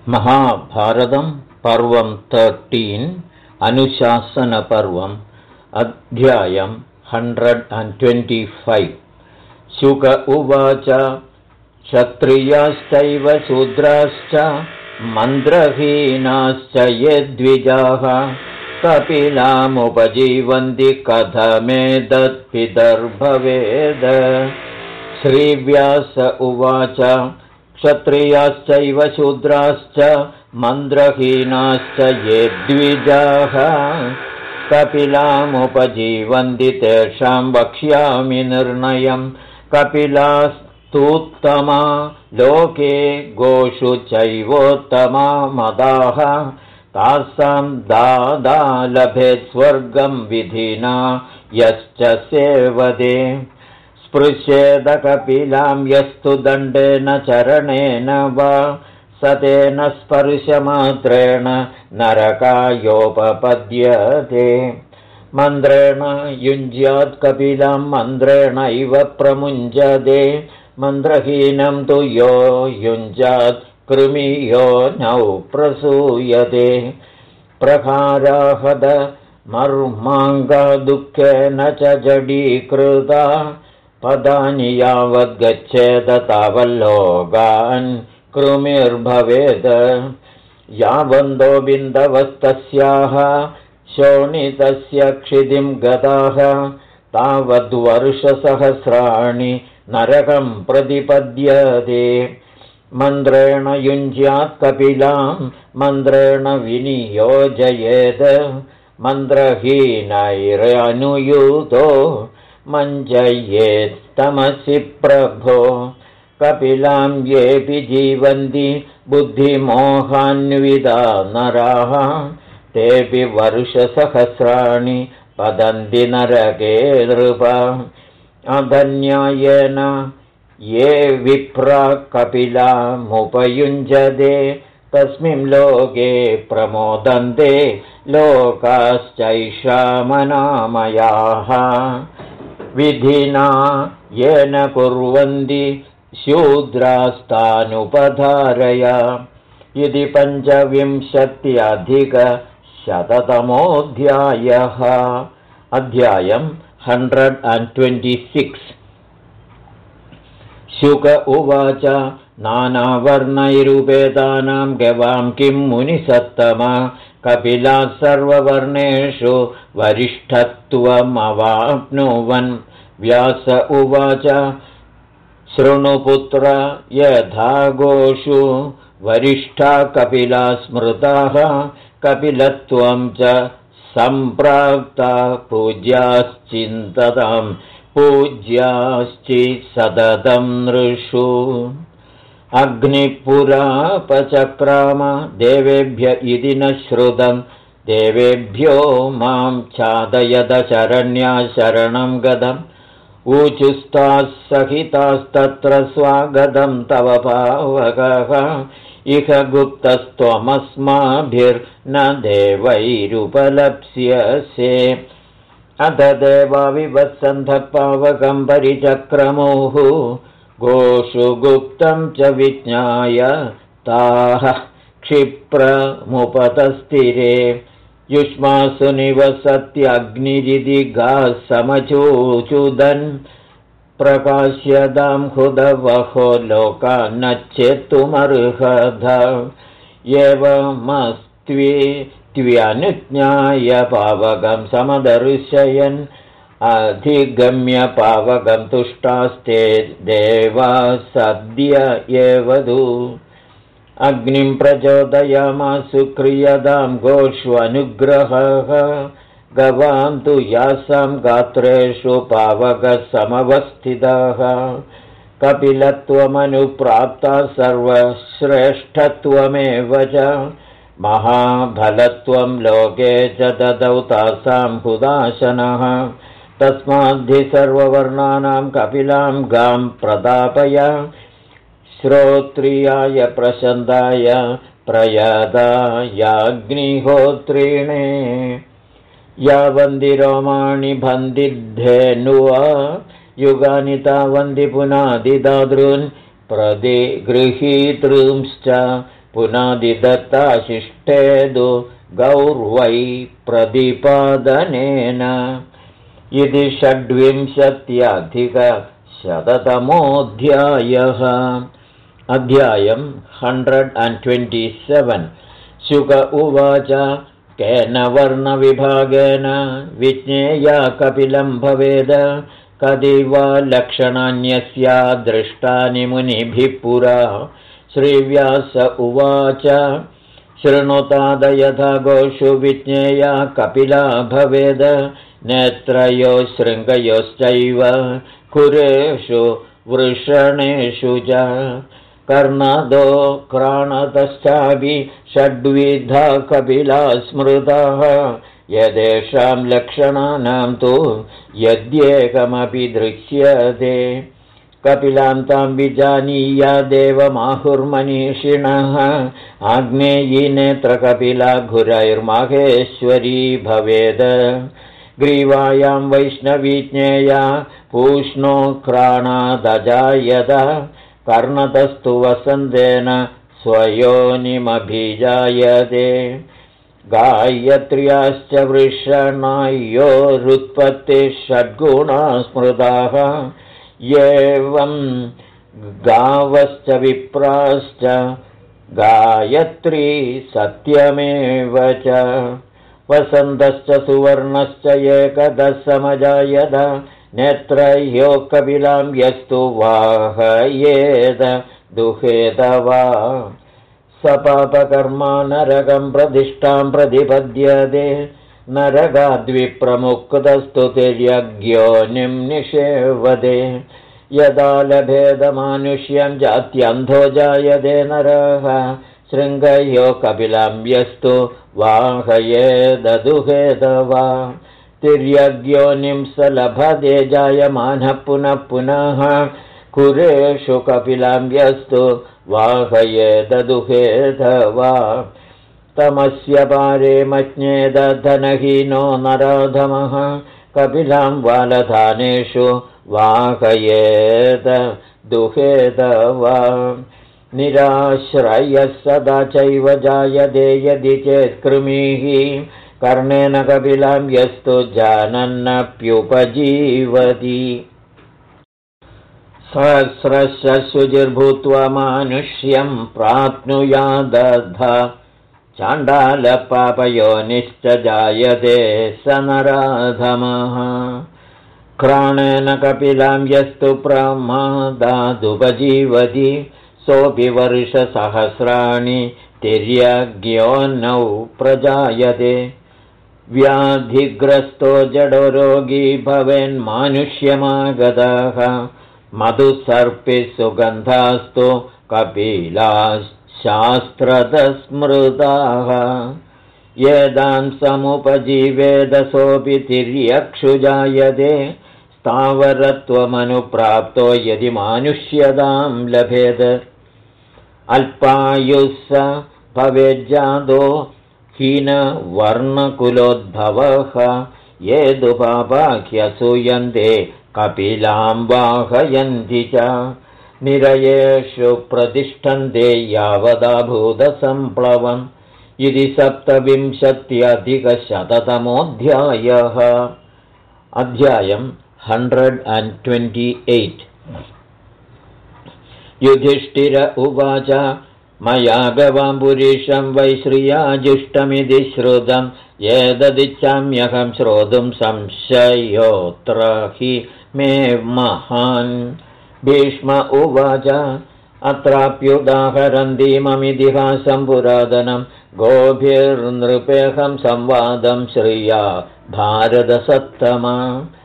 महाभारतं पर्वं 13 अनुशासनपर्वम् अध्यायं 125 शुक उवाच क्षत्रियाश्चैव शूद्राश्च मन्त्रहीनाश्च ये द्विजाः कपिलामुपजीवन्ति कथमेतत्पितर्भवेद। श्रीव्यास उवाच क्षत्रियाश्चैव शूद्राश्च मन्त्रहीनाश्च ये द्विजाः कपिलामुपजीवन्ति तेषां वक्ष्यामि निर्णयम्। कपिलास्तुत्तमा लोके गोषु चैवोत्तमा मदाः तासां दादा लभेत् स्वर्गं विधिना यश्च सेवते। स्पृश्येद कपिलां यस्तु दण्डेन चरणेन वा स तेन स्पर्शमात्रेण नरकायोपपद्यते। मन्त्रेण युञ्ज्यात् कपिलां मन्त्रेणैव प्रमुञ्जते। मन्त्रहीनं तु यो युञ्जात् कृमियो नौ प्रसूयते। प्रहाराहद मर्माङ्गा दुःखेन च जडीकृता पदानि यावद्गच्छेद तावल्लोकान् कृमिर्भवेद। यावन्दो बिन्दवस्तस्याः शोणितस्य क्षितिं गताः तावद्वर्षसहस्राणि नरकं प्रतिपद्यते। मन्त्रेण युञ्ज्यात् कपिलां मन्त्रेण विनियोजयेत्। मन्त्रहीनैरनुयूतो मञ्जयेत्तमसि प्रभो। कपिलां येऽपि जीवन्ति बुद्धिमोहान्विता नराः तेऽपि वर्षसहस्राणि पतन्ति नरके नृप। अधन्यायेन ये विप्रा कपिलामुपयुञ्जते तस्मिन् लोके प्रमोदन्ते लोकाश्चैषामनामयाः। विधिना येन कुर्वन्ति शूद्रास्तानुपधारय। इति 25-अधिकशततमोऽध्यायः। अध्यायं 126। शुक उवाच नानावर्णैरुपेतानां गवां किं मुनिसत्तमा कपिलाः सर्ववर्णेषु वरिष्ठत्वमवाप्नुवन्। व्यास उवाच शृणुपुत्र यथा गोषु वरिष्ठा कपिला स्मृताः कपिलत्वं च सम्प्राप्ता पूज्याश्चिन्ततां पूज्याश्चि सततं नृषु। अग्निपुरापचक्राम देवेभ्य इति न श्रुतं देवेभ्यो मां चादयद शरण्या शरणं गतम्। ऊचुस्ताः सहितास्तत्र स्वागतं तव पावकः इह गुप्तस्त्वमस्माभिर्न देवैरुपलप्स्यसे। अथ देवा विवत्सन्तः पावकं परिचक्रमुः गोषु गुप्तं च विज्ञाय ताः क्षिप्रमुपतस्थिरे। युष्मासु निवसत्यग्निरिति गाः समचूचुदन् प्रकाश्यतां हुदवहो लोकान्नच्छेत्तुमर्हथ। एवमस्त्वेत्यनुज्ञाय पावकं समदर्शयन् अधिगम्य पावकं तुष्टास्ते देवा सद्य एव तु। अग्निं प्रचोदयामासु क्रियतां गोष्वनुग्रहः गवां तु यासां गात्रेषु पावकसमवस्थितः। कपिलत्वमनुप्राप्ता सर्वश्रेष्ठत्वमेव च महाबलत्वं लोके च ददौ तासां हुदाशनः। तस्माद्धि सर्ववर्णानां कपिलां गां प्रदापय श्रोत्रियाय प्रशन्दाय प्रयदायाग्निहोत्रिणे। यावन्ति रोमाणि बन्धिद्धेनुवा युगानि तावन्ति पुनादिदातॄन् प्रतिगृहीतृंश्च पुनादिदत्ताशिष्टेदु गौर्वै प्रतिपादनेन। इति 26-शततमोऽध्यायः। अध्यायम् 127। शुक उवाच केन वर्णविभागेन विज्ञेया कपिलं भवेद कति वा लक्षणान्यस्या दृष्टानि मुनिभिः पुरा। श्रीव्यास उवाच शृणुताद यथा गोषु विज्ञेया कपिला भवेद नेत्रयो शृङ्गयोश्चैव कुरेषु वृषणेषु च कर्णदो क्राणतश्चापि षड्विधा कपिला स्मृताः यदेषां लक्षणानां तु यद्येकमपि दृश्यते कपिलां तां विजानीया देवमाहुर्मनीषिणः आग्नेयी नेत्रकपिला घुरैर्माहेश्वरी भवेद ग्रीवायां वैष्णवी ज्ञेया पूष्णो घ्राणादजायत कर्णतस्तु वसन्तेन स्वयोनिमभिजायते गायत्र्याश्च वृषणायोरुत्पत्तिः षड्गुणा स्मृताः एवं गावश्च विप्राश्च गायत्री सत्यमेव च वसन्तश्च सुवर्णश्च एकदः समजायत नेत्रयो कपिलां यस्तु वाहयेद दुहेत वा सपापकर्मा नरकं प्रतिष्ठां प्रतिपद्यते नरकाद्विप्रमुक्तस्तु तिर्यग्योनिं निषेवते यदा लभेदमानुष्यं जात्यन्धो जायते नरः शृङ्गयो कपिलां यस्तु वाहयेददुहेत वा तिर्यग्योनिं स लभते जायमानः पुनः पुनः कुरेषु कपिलां यस्तु वाहयेददुहेत वा तमस्य पारे मज्ञेदधनहीनो नराधमः कपिलां वालधानेषु वाहयेद दुहेत वा निराश्रयः सदा चैव जायते यदि चेत्कृमिः कर्णेन कपिलां यस्तु जानन्नप्युपजीवति सहस्रश्च शुचिर्भूत्वा मानुष्यं प्राप्नुयादध चाण्डालपापयोनिश्च जायते स नराधमः घ्राणेन कपिलां यस्तु प्रमादादुपजीवति सोऽपि वर्षसहस्राणि तिर्यग्योनौ प्रजायते व्याधिग्रस्तो जडो रोगी भवेन्मानुष्यमागतः मधुसर्पिः सुगन्धास्तु कपिलाश्शास्त्रतस्मृताः येदां समुपजीवेदसोऽपि तिर्यक्षु जायते स्थावरत्वमनुप्राप्तो यदि मानुष्यतां लभेद अल्पायुः स भवेज्जातो हीनवर्णकुलोद्भवः ये दुपापाख्यसूयन्ते कपिलां वाहयन्ति च निरयेषु प्रतिष्ठन्ते यावदा भूतसम्प्लवम् इति 27-अधिकशततमोऽध्यायः। अध्यायम् 128। युधिष्ठिर उवाच मया गवां पुरीशं वै श्रियाजिष्टमिति श्रुतं एतदिच्छाम्यहं श्रोतुं संशयोऽत्र हि मे महान्। भीष्म उवाच अत्राप्युदाहरन्तीममितिहासं पुरातनं गोभिर्नृपेऽहं संवादं श्रिया भारतसत्तमा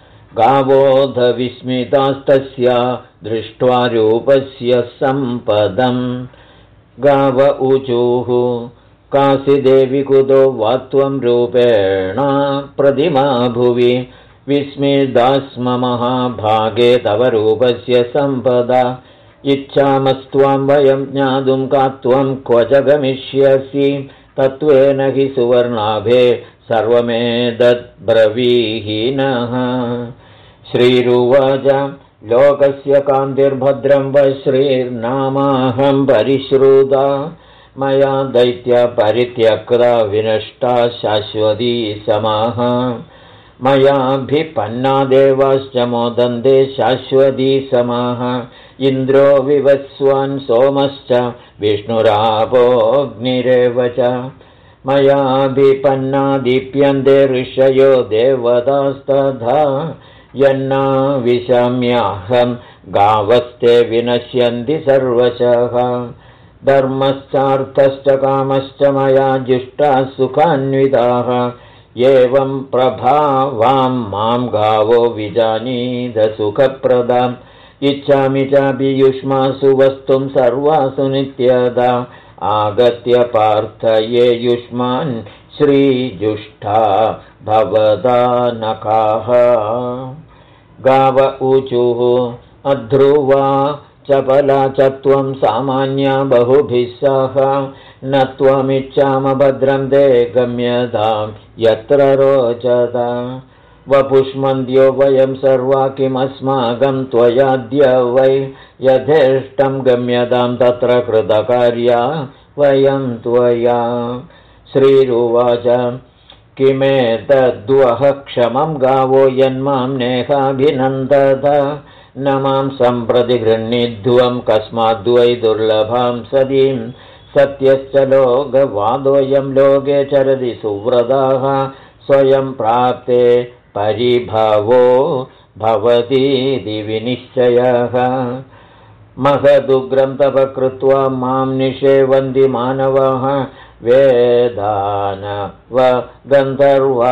गावोऽधविस्मितास्तस्या दृष्ट्वा रूपस्य सम्पदम् गाव ऊचुः कासिदेवि कुतो वा त्वं रूपेण प्रतिमा भुवि विस्मितास्म महाभागे तव रूपस्य सम्पदा इच्छामस्त्वां वयं ज्ञातुं का त्वं क्व च गमिष्यसि तत्त्वेन हि सुवर्णाभे सर्वमेतद्ब्रवीहिनः। श्रीरुवाच लोकस्य कान्तिर्भद्रं व श्रीर्नामाहं परिश्रुता मया दैत्यपरित्यक्ता विनष्टा शाश्वती समाः मयाभिपन्ना देवाश्च मोदन्ते शाश्वती समाः इन्द्रो विवस्वान् सोमश्च विष्णुरापोऽग्निरेव च मयाभिपन्ना दीप्यन्ते ऋषयो देवतास्तथा यन्ना विशम्याहं गावस्ते विनश्यन्ति सर्वशः धर्मश्चार्थश्च कामश्च मया जुष्टाः सुखान्विताः एवं प्रभावां मां गावो विजानीत सुखप्रदाम् इच्छामि चापि युष्मासु वस्तुं सर्वासु नित्यदा आगत्य पार्थये युष्मान् श्रीजुष्टा भवदा नखाः गाव ऊचुः अध्रुवा चपला च त्वं सामान्या बहुभिः सह न त्वमिच्छामभद्रं ते गम्यतां यत्र रोचता वपुष्मन्द्यो वयं सर्वा किमस्माकं त्वयाद्य वै यथेष्टं गम्यतां तत्र कृतकार्या वयं त्वया श्रीरुवाच किमेतद्वः क्षमं गावो यन्मां नेहाभिनन्दत न मां सम्प्रति गृह्णीध्वं कस्माद्वै दुर्लभां सदीं सत्यश्च लोकवादोऽयं लोके चरति सुव्रताः स्वयं प्राप्ते परिभवो भवतीति विनिश्चयः महदुग्रं तपकृत्वा मां निषेवन्ति मानवाः वेदानव गन्धर्वा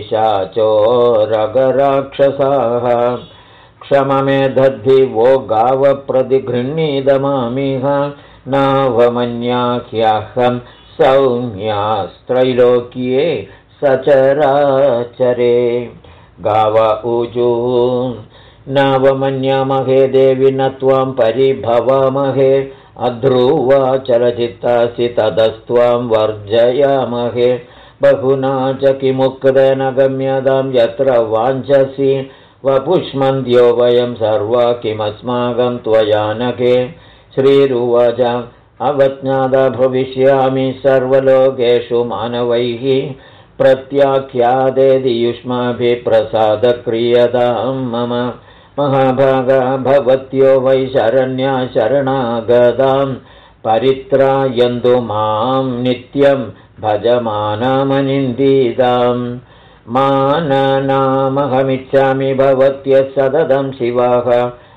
पिशाचोरगराक्षसाः क्षममे दद्धि वो गाव प्रतिगृह्णीतमामिह नावमन्याख्याहं सौम्यास्त्रैलोक्ये सचराचरे गाव ऊचुः नावमन्यामहे देवि न त्वां परिभवामहे अध्रुवा चलचित्तासि ततस्त्वां वर्जयामहे बहुना च किमुक्तेन गम्यतां यत्र वाञ्छसि वपुष्मन्द्यो वयं सर्वा किमस्माकं त्वयानके श्रीरुवाच अवज्ञाता भविष्यामि सर्वलोकेषु मानवैः प्रत्याख्यातेति युष्माभिः प्रसादक्रियतां मम महाभागा भवत्यो वै शरण्या शरणागतां परित्रायन्तु मां नित्यं भजमानामनिन्दितां माननामहमिच्छामि भवत्यः सततं शिवाः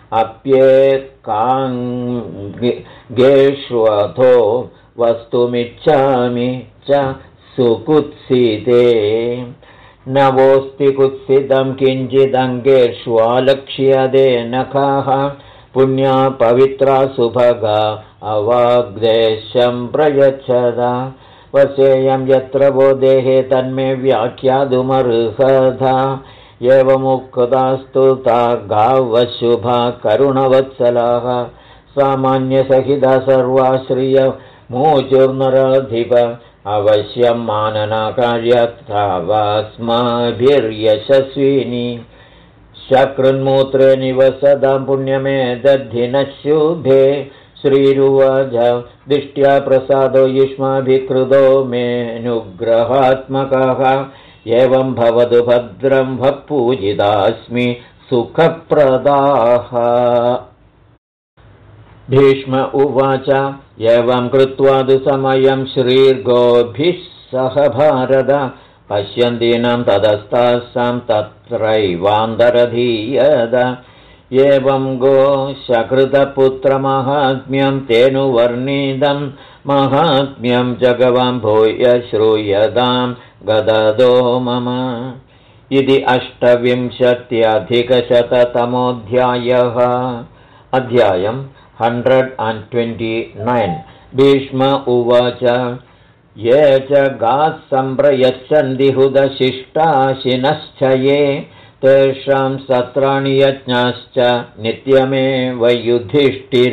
अप्येकाङ्गेष्वथो वस्तुमिच्छामि च सुकुत्सिते नवोऽस्ति कुत्सितं किञ्चिदङ्गेष्वालक्ष्यते नखाः पुण्या पवित्रा सुभगा अवाग्देशं प्रयच्छदा वसेयं यत्र वो देहे तन्मे व्याख्यातुमर्हता एवमुक्तास्तु ता गावशुभा करुणवत्सलाः सामान्यसहिता सर्वा श्रियमूचुर्नराधिप अवश्यं माननाकार्यत्रावास्माभिर्यशस्विनी शकृन्मूत्रे निवसदां पुण्यमे दद्धिनः शुभे श्रीरुवाच दिष्ट्या प्रसादो युष्माभिकृतो मेऽनुग्रहात्मकः एवं भवतु भद्रं भः पूजितास्मि सुखप्रदाः भीष्म उवाच एवं कृत्वा तु समयं श्रीर्गोभिः सह भारत पश्यन्तीनां ततस्तासां तत्रैवान्तरधीयत एवं गोशकृतपुत्रमाहात्म्यं तेनुवर्णितं माहात्म्यं जगवां भूय श्रूयतां गददो मम इति 28अधिकशततमोऽध्यायः अध्यायम् 129 भीष्म उवाच ये च गाः सम्प्रयच्छन्ति हुदशिष्टाशिनश्च ये तेषां सत्राणि यज्ञाश्च नित्यमेव युधिष्ठिर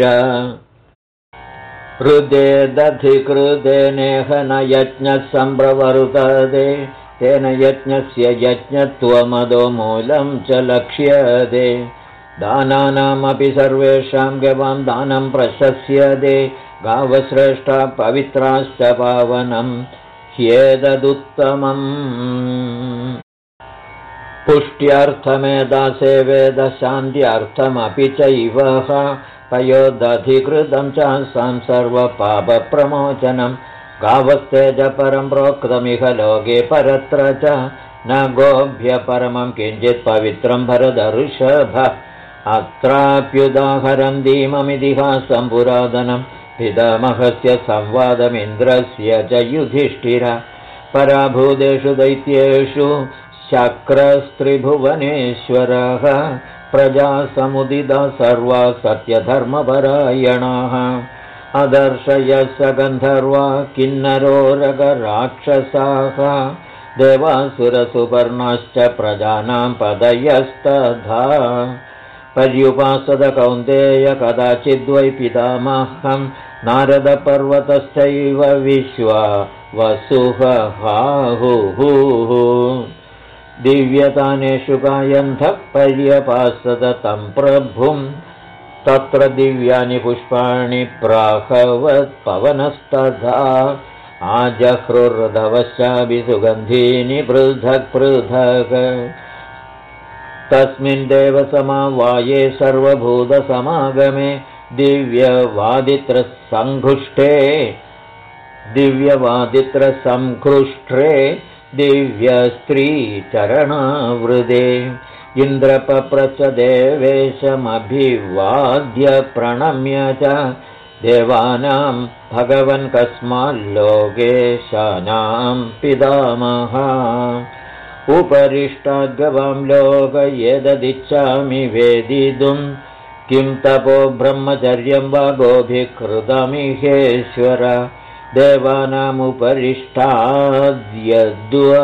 हृदे दधिकृतेनेह न यज्ञः सम्प्रवर्तते तेन यज्ञस्य यज्ञत्वमदो मूलं च लक्ष्यते दानानामपि सर्वेषां गवां दानं प्रशस्यते गावश्रेष्ठा पवित्राश्च पावनं ह्येतदुत्तमम् पुष्ट्यर्थमेधा सेवेदशान्त्यर्थमपि चैव पयोदधिकृतं चासां सर्वपापप्रमोचनं गावस्तेज परं प्रोक्तमिह लोके परत्र च न गोभ्य परमं किञ्चित् पवित्रं भरतऋषभ अत्राप्युदाहरं धीममितिहासं पुरातनं पितामहस्य संवादमिन्द्रस्य च युधिष्ठिर पराभूतेषु दैत्येषु शक्रस्त्रिभुवनेश्वरः प्रजासमुदिता सर्वा सत्यधर्मपरायणाः अदर्शयः स गन्धर्वा किन्नरोरगराक्षसाः देवासुरसुपर्णाश्च प्रजानां पदयस्तथा पर्युपासद कौन्तेय कदाचिद्वै पितामहं नारदपर्वतश्चैव विश्वा वसुहाहुः दिव्यतानेषु गायन्धः पर्यपासद तं प्रभुं तत्र दिव्यानि पुष्पाणि प्राहवत्पवनस्तथा आजह्रुर्दवश्चापि सुगन्धीनि पृथक् पृथक् तस्मिन् देवसमावाये सर्वभूतसमागमे दिव्यवादित्रसङ्घृष्टे दिव्यस्त्रीचरणावृदे इन्द्रपप्रच देवेशमभिवाद्य प्रणम्य च देवानां भगवन् कस्माल्लोकेशानां पितामह उपरिष्टाद्गवां लोकयेददिच्छामि वेदितुं किं तपो ब्रह्मचर्यं वा गोभिकृतमिहेश्वर देवानामुपरिष्टाद्यद्वा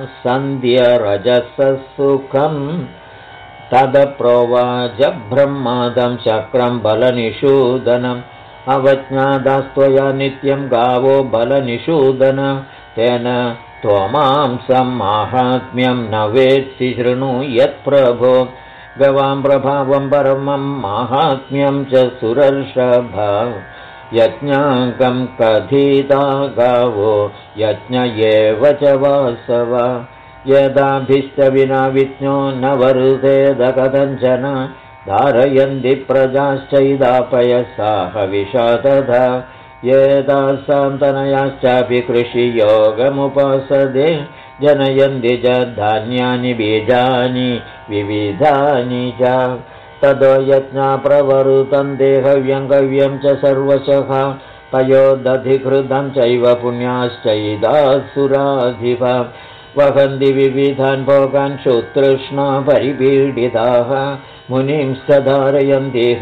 सन्ध्यरजससुखं तदप्रोवाच ब्रह्मादं चक्रं बलनिषूदनम् अवज्ञादास्त्वया नित्यं गावो बलनिषूदन तेन त्वमांसं माहात्म्यं न वेत्सि शृणु यत्प्रभो गवां प्रभावं परमं माहात्म्यं च सुरर्षभ यज्ञाङ्कं कथिता गावो यज्ञ एव च वासव यदाभिश्च विना विज्ञो न वरुतेद कथञ्चन धारयन्ति प्रजाश्चैदापयसाह विषादधा येदासान्तनयाश्चापि कृषियोगमुपासदे जनयन्ति च धान्यानि बीजानि विविधानि च तदो यज्ञा प्रवरुतं देहव्यं गव्यं च सर्वशः पयोदधिकृतं चैव पुण्याश्चैदासुराधिप वहन्ति विविधान् भोगान् क्षुतृष्णा परिपीडिताः मुनिंश्च धारयन्तिह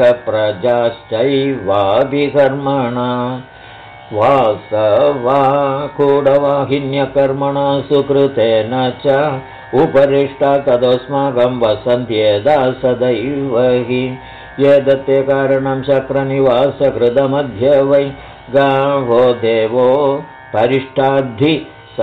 प्रजाश्चैवाभिकर्मणा वासवा कूढवाहिन्यकर्मणा सुकृतेन च उपरिष्टा तदोऽस्माकं वसन्त्येदा सदैव हि यदत्ते कारणं शक्रनिवासकृतमध्य वै गावो देवो परिष्टाद्धि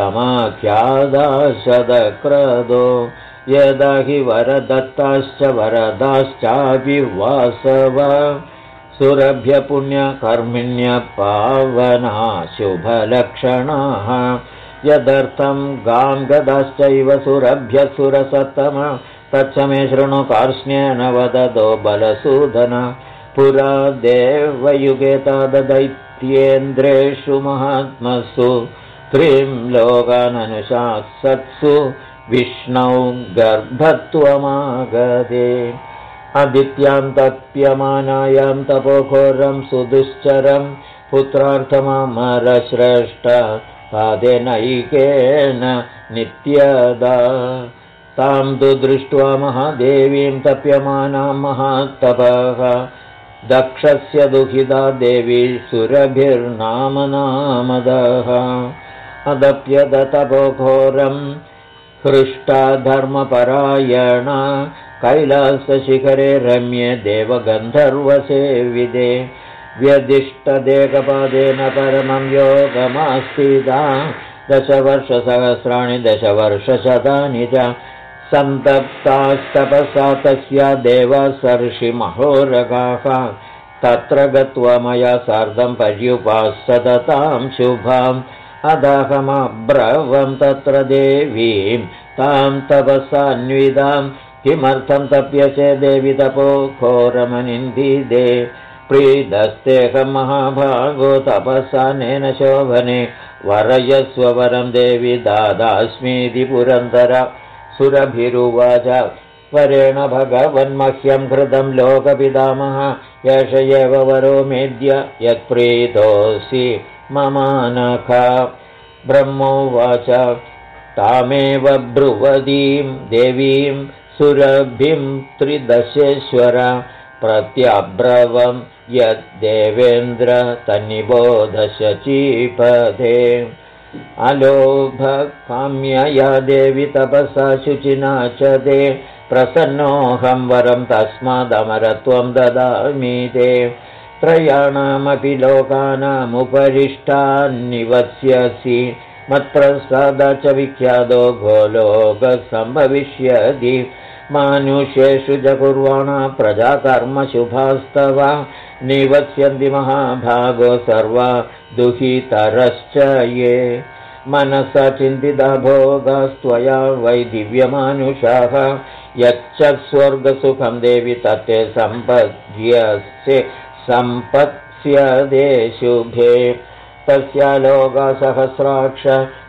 समाख्यादाशदक्रदो यदा हि वरदत्ताश्च वरदाश्चापि वासव सुरभ्यपुण्यकर्मिण्य पावना शुभलक्षणाः यदर्थं गां गदाश्चैव सुरभ्य सुरसत्तम तच्च मे शृणु कार्ष्ण्येन वदतो बलसूदन पुरा देवयुगे ताददैत्येन्द्रेषु महात्मसु त्रिं लोकाननुशासत्सु विष्णौ गर्भत्वमागते अदित्यां तप्यमानायां तपोघोरं सुदुश्चरं पुत्रार्थममरश्रेष्ठ पादेनैकेन नित्यदा तां तु दृष्ट्वा महादेवीं तप्यमानां महात्तपः दक्षस्य दुहिता देवी सुरभिर्नामनामदः अदप्यदतपोघोरं हृष्टा धर्मपरायणा कैलासशिखरे रम्ये देवगन्धर्वसेविदे व्यदिष्टदेकपादेन परमं योगमास्तिदा दशवर्षसहस्राणि दशवर्षशतानि च सन्तप्तास्तपसा तस्या देवासर्षिमहोरगाः तत्र गत्वा मया सार्धं पर्युपासदतां शुभाम् अदहमब्रवं तत्र देवीं तां तपसान्विदां किमर्थं तप्यसे देवि तपो घोरमनिन्दिदे प्रीदस्तेऽहं महाभागो तपसानेन शोभने वरयस्ववरं देवि दादास्मीति पुरन्दर सुरभिरुवाच वरेण भगवन्मह्यं कृतं लोकपितामह एष एव वरो मेद्य यत्प्रीतोऽसि ममानख ब्रह्मोवाच तामेव ब्रुवतीं देवीं सुरभिं त्रिदशेश्वर प्रत्यब्रवं यद्देवेन्द्र तन्निबोधशचीपदे अलोभकाम्यया देवि तपसा शुचिना च ते प्रसन्नोऽहं वरं तस्मादमरत्वं ददामि ते त्रयाणामपि लोकानामुपरिष्टान्निवस्यसि मत्प्रसाद च विख्यातो गोलोकसम्भविष्यति मानुषेषु च कुर्वाणा प्रजाकर्मशुभास्तव निवत्स्यन्ति महाभागो सर्वा दुहितरश्च ये मनसा चिन्तिता भोगास्त्वया वै दिव्यमानुषाः यच्च स्वर्गसुखं देवि तत्ते सम्पत्स्यदे शुभे तस्या लोकसहस्राक्ष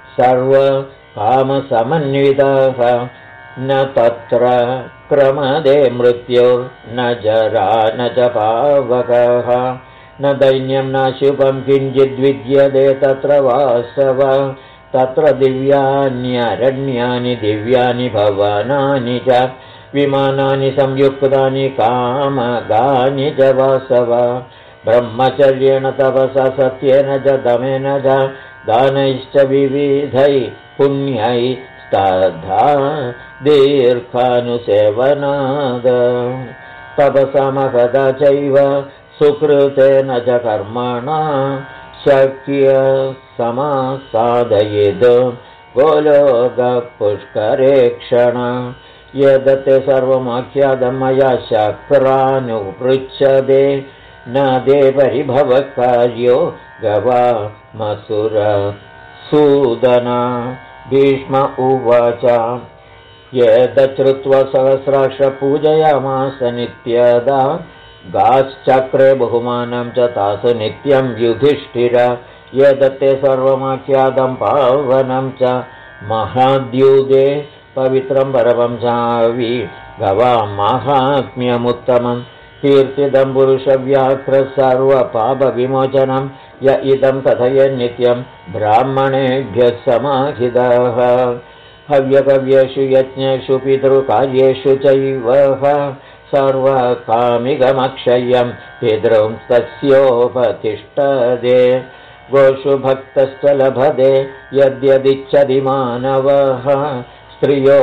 सर्वकामसमन्विताः न तत्र क्रमदे मृत्युर्न जरा न च पावकः न दैन्यं न शुभं किञ्चिद्विद्यते तत्र वासव तत्र दिव्यान्यरण्यानि दिव्यानि भवनानि च विमानानि संयुक्तानि कामगानि च वासव ब्रह्मचर्येण तपसा सत्येन च दमेन च दानैश्च विविधैः पुण्यैस्तथा दीर्घानुसेवनाद तपसा महता चैव सुकृतेन च कर्मणा शक्य समासादयेद् गोलोकपुष्करेक्षण यदते सर्वमाख्यातं मया शक्रानुपृच्छदे न दे परिभवकार्यो गवामसुरसूदना भीष्म उवाच यदश्रुत्वा सहस्राक्ष पूजयामास नित्यदा गाश्चक्रे बहुमानं च तासु नित्यं युधिष्ठिर यदते सर्वमाख्यातं पावनं च महाद्युदे पवित्रं परमं चावि गवामाहात्म्यमुत्तमं कीर्तिदं पुरुषव्याघ्र सर्वपापविमोचनं य इदं कथयन् नित्यं ब्राह्मणेभ्यः समाहितः हव्यकव्येषु यज्ञेषु पितृकार्येषु चैव सर्वकामिकमक्षयं पितृं तस्योपतिष्ठदे गोषु भक्तश्च लभते यद्यदिच्छति मानवः स्त्रियो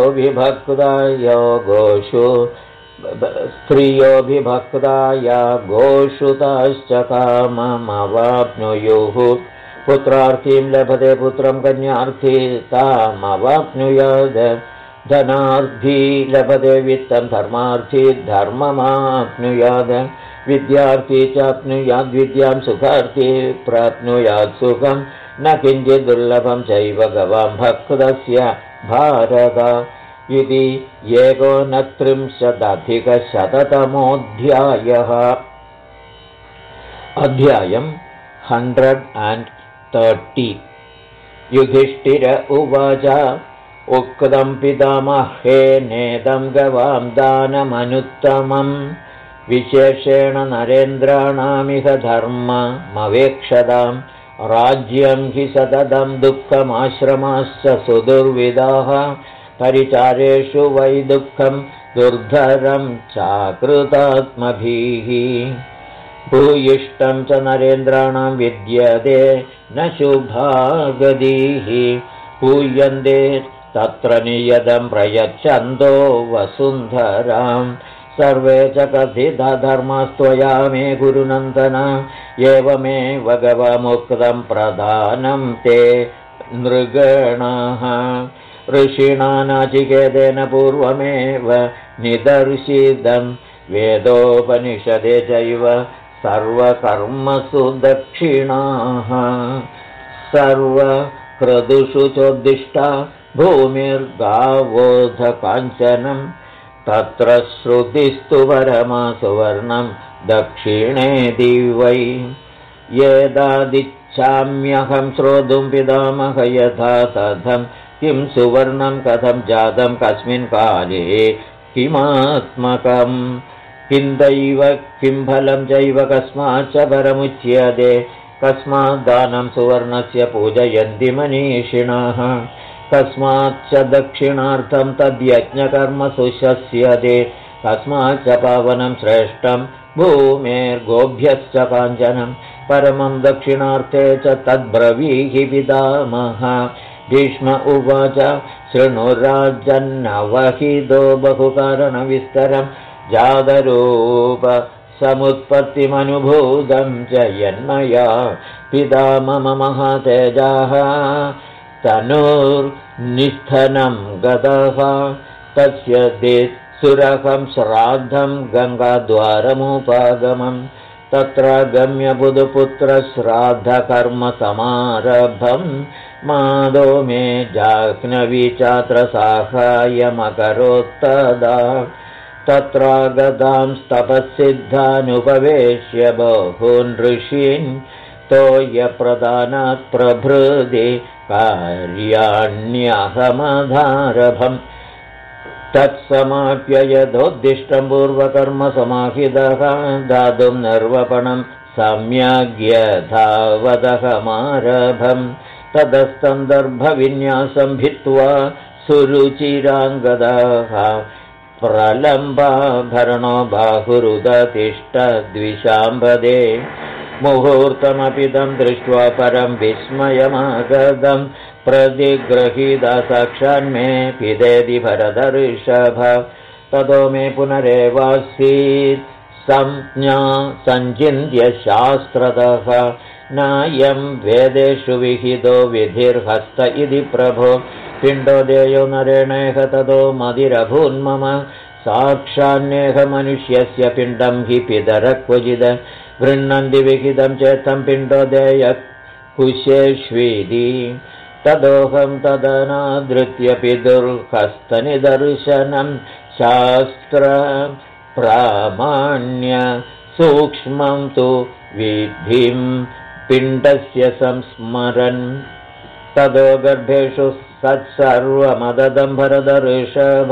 विभक्ताया गोषु ताश्च काममवाप्नुयुः पुत्रार्थीं लभते पुत्रं कन्यार्थी तामवाप्नुयात् धनार्थी लभते वित्तं धर्मार्थी धर्ममाप्नुयात् विद्यार्थी चाप्नुयाद् विद्यां सुखार्थी प्राप्नुयात् सुखं न किञ्चित् दुर्लभं चैव गवां भक्तस्य भारत इति 1930 अध्यायं 130 युधिष्ठिर उवाच उक्तं पितामहेनेदं गवां दानमनुत्तमं विशेषेण नरेन्द्राणामिह धर्ममवेक्षतां राज्यं हि सततं दुःखमाश्रमाश्च सुदुर्विदाः परिचारेषु वै दुःखं दुर्धरं चाकृतात्मभिः भूयिष्ठं च नरेन्द्राणां विद्यते न शुभागतिः पूयन्ते तत्र नियतं प्रयच्छन्तो वसुन्धरां सर्वे च कथिता धर्मास्त्वया मे गुरुनन्दन एवमेव गवामुक्तं प्रधानं ते नृगणाः ऋषिणा नाचिकेतेन पूर्वमेव निदर्शितं वेदोपनिषदे चैव सर्वकर्मसु दक्षिणाः सर्वक्रदुषु चोद्दिष्टा भूमिर्गावोधकाञ्चनं तत्र श्रुतिस्तु परमा सुवर्णं दक्षिणे दिवै येदादिच्छाम्यहं श्रोतुं पितामह यथा तथं किं सुवर्णं कथं जातं कस्मिन् काले किमात्मकं किं दैव किं फलं चैव कस्माच्च परमुच्यते कस्माद्दानं सुवर्णस्य पूजयन्ति मनीषिणः कस्माच्च दक्षिणार्थं तद्यज्ञकर्मसु शस्यते कस्माच्च पावनं श्रेष्ठं भूमेर्गोभ्यश्च काञ्चनं परमं दक्षिणार्थे च तद्ब्रवीहि पितामह भीष्म उवाच शृणुराजन्नवहितो बहुकारणविस्तरं जातरूप समुत्पत्तिमनुभूतं च यन्मया पिता मम महातेजाः तनुर्निस्थनं गतः तस्य सुरहं श्राद्धं गङ्गाद्वारमुपागमं तत्र गम्य बुधपुत्रश्राद्धकर्मसमारभं मादो मे जाह्नवी चात्र साहाय्यमकरोत्तदा तत्रागतां तपःसिद्धानुपवेश्य बहून् ऋषीन् तोयप्रदानात् प्रभृति कार्याण्यहमधारभम् तत्समाप्य यदोद्दिष्टं पूर्वकर्मसमाहितः दातुं निर्वपणं सम्यग्यथावदहमारभम् तदस्तन्दर्भविन्यासं भित्त्वा सुरुचिराङ्गदाः प्रलम्बाभरणो बाहुरुदतिष्ठद्विषाम्बदे मुहूर्तमपि तं दृष्ट्वा परं विस्मयमागतं प्रतिगृहीता साक्षान्मे पितेति भरतऋषभ ततो मे पुनरेवासीत् संज्ञा सञ्चिन्त्य शास्त्रतः नायं वेदेषु विहितो विधिर्हस्त इति प्रभो पिण्डोदेयो नरेणेह ततो मदिरभून्मम साक्षान्नेह मनुष्यस्य पिण्डं हि पितरः क्वचिद गृह्णन्ति विहितं चेत्तं पिण्डोदेय कुशेष्वीति तदोहं तदनादृत्य पितुर्हस्तनिदर्शनं शास्त्र प्रामाण्य सूक्ष्मं तु विधिं पिण्डस्य संस्मरन् तदो गर्भेषु सत्सर्वमददं भरतऋषभ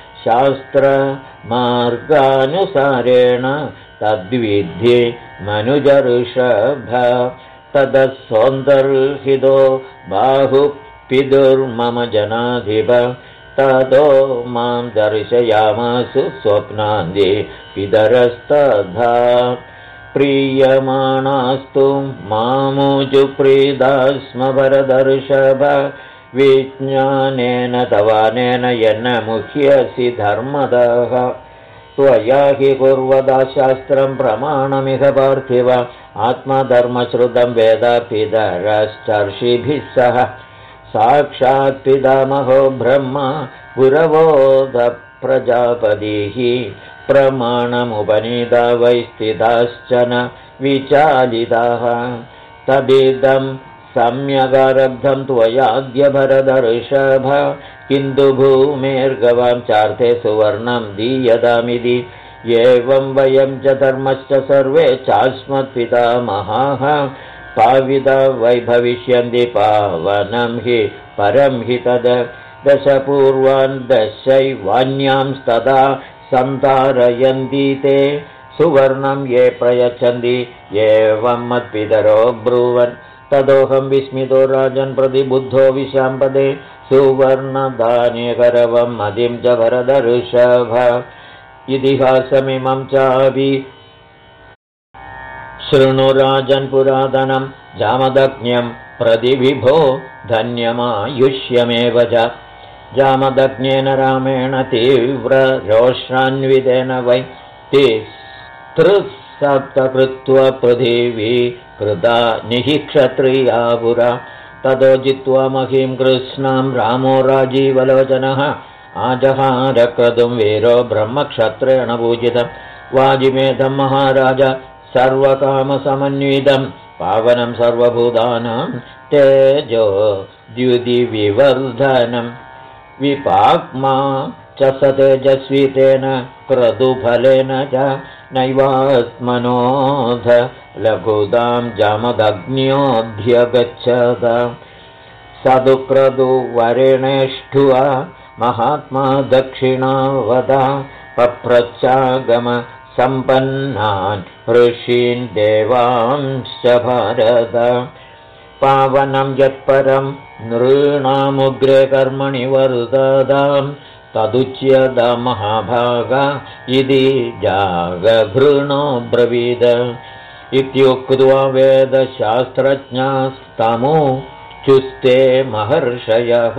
शास्त्रमार्गानुसारेण तद्विद्धि मनुजऋषभ ततः सौन्दर्हितो बाहुपितुर्मम जनाधिप ततो मां दर्शयामासु स्वप्नान्ते पितरस्तथा प्रीयमाणास्तु मामुजुप्रीदा स्म भरतऋषभ विज्ञानेन तवानेन यन्न मुह्यसि धर्मदः त्वया हि कुर्वदा शास्त्रं प्रमाणमिह पार्थिव आत्मधर्मश्रुतं वेद पितरश्चर्षिभिः सह साक्षात् पितामहो ब्रह्मा गुरवोध प्रजापतिः प्रमाणमुपनीता वै स्थिताश्चन विचालिताः तदिदं सम्यगारब्धं त्वयाद्य भरतऋषभ किन्तु भूमेर्गवां चार्थे सुवर्णं दीयतामिति एवं वयं च धर्मश्च सर्वे चास्मत्पितामहाः पाविता वै भविष्यन्ति पावनं हि परं हि तद् दशपूर्वान् दशैवान्यांस्तदा सन्तारयन्ति ते सुवर्णं ये प्रयच्छन्ति एवं मत्पितरो ब्रुवन् तदोहं विस्मितो राजन् प्रतिबुद्धो विशाम्पदे सुवर्णदाने करवं मदिं च भरतऋषभ इतिहासमिमं चापि शृणु राजन् पुरातनं जामदग्न्यं प्रतिविभो धन्यमायुष्यमेव च जामदग्न्येन रामेण तीव्ररोषान्वितेन वै तिस्रसप्तकृत्वा पृथिवी कृता निःक्षत्रिया पुरा ततो जित्वा महीं कृष्णां रामो राजीवलोचनः आजहारक्रतुं वीरो ब्रह्मक्षत्रेण पूजितं वाजिमेधं महाराज सर्वकामसमन्वितं पावनं सर्वभूतानां तेजो द्युतिविवर्धनं विपाक्मा च स तेजस्वी तेन क्रतुफलेन च नैवात्मनोध लघुतां जामदग्न्योऽध्यगच्छत सदुक्रतुवरेणेष्ठुवा महात्मा दक्षिणावता पप्रच्छागमसम्पन्नान् ऋषीन् देवांश्च भारत पावनं यत्परं नृणामुग्रे कर्मणि वर्ततां तदुच्यत महाभागा इति जागभृणो ब्रवीद इत्युक्त्वा वेदशास्त्रज्ञास्तमुच्युस्ते महर्षयः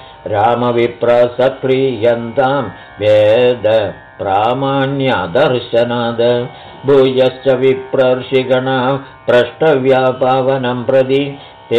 रामविप्रसक्रियन्तां वेद प्रामाण्यादर्शनाद भूयश्च विप्रर्षिगणा प्रष्टव्या पावनं प्रति ते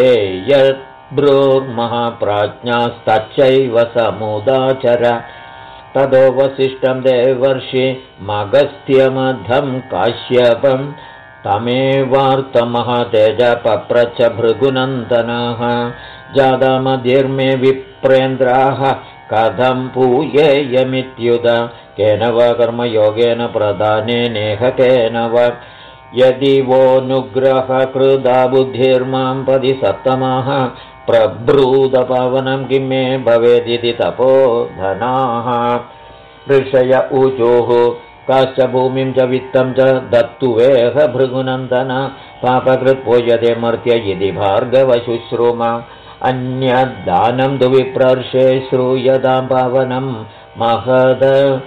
यद्ब्रूर्महाप्राज्ञास्तच्चैव समुदाचर ततो वसिष्ठं देवर्षि मगस्त्यमधं काश्यपं तमेवार्तमहातेज पप्रच्छ भृगुनन्दनः जादामधिर्मे विप्रेन्द्राः कथं पूयेयमित्युत केन वा कर्मयोगेन प्रदानेनेह केन वा यदि वोऽनुग्रहकृदा बुद्धिर्मां पदि सत्तमः प्रब्रूतपावनं किं मे भवेदिति तपोधनाः ऋषय ऊचोः काश्च भूमिं च वित्तं च दत्तुवेह भृगुनन्दन पापकृत् पूज्यते मर्त्य इति भार्गवशुश्रुम अन्यद्दानं तु विप्रर्षे श्रूयतां पावनं महद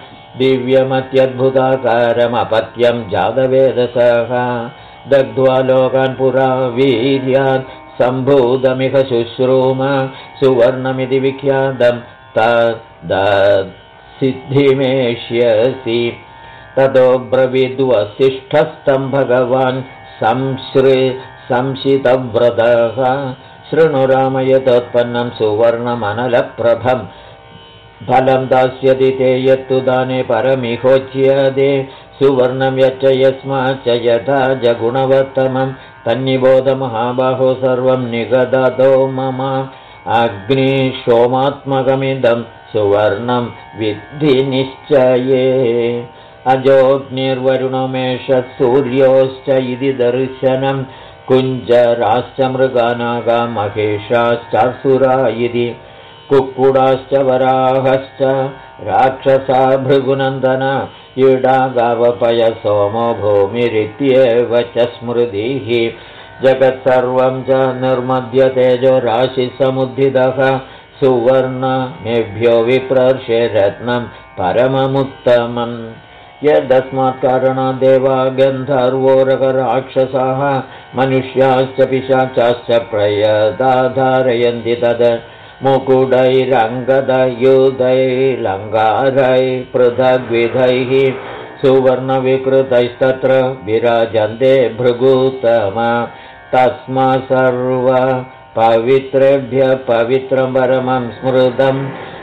दिव्यमत्यद्भुताकारमपत्यं जातवेदसः दग्ध्वा लोकान् पुरा वीर्यात् सम्भूतमिह शुश्रूम सुवर्णमिति विख्यातं तद्सिद्धिमेष्यसि ततो ब्रवीद्वसिष्ठस्तं भगवान् संशितव्रतः शृणु राम यतोत्पन्नं सुवर्णमनलप्रभं फलं दास्यति ते यत्तु दाने परमिहोच्यते सुवर्णं यच्च यस्माच्च यथा जगुणवत्तमं तन्निबोधमहाबाहो सर्वं निगदतो मम अग्निशोमात्मकमिदं सुवर्णं विद्धि निश्चये अजोऽग्निर्वरुणमेष सूर्योश्च इति दर्शनं कुञ्जराश्च मृगानागा महेशाश्चासुरा इति कुक्कुडाश्च वराहश्च राक्षसा भृगुनन्दन ईडा गावपय सोमो भूमिरित्येव च स्मृतिः जगत्सर्वं च निर्मद्य तेजो राशिसमुद्धितः सुवर्णमेभ्यो विप्रर्षे रत्नं परममुत्तमम् यदस्मात् कारणात् देवा गन्धर्वोरगराक्षसाः मनुष्याश्च पिशाचाश्च प्रयदाधारयन्ति तद् मुकुटैरङ्गदयुधैलङ्कारैः पृथग्विधैः सुवर्णविकृतैस्तत्र विराजन्ते भृगुतमा तस्मात् सर्वपवित्रेभ्यः पवित्रं परमं स्मृतं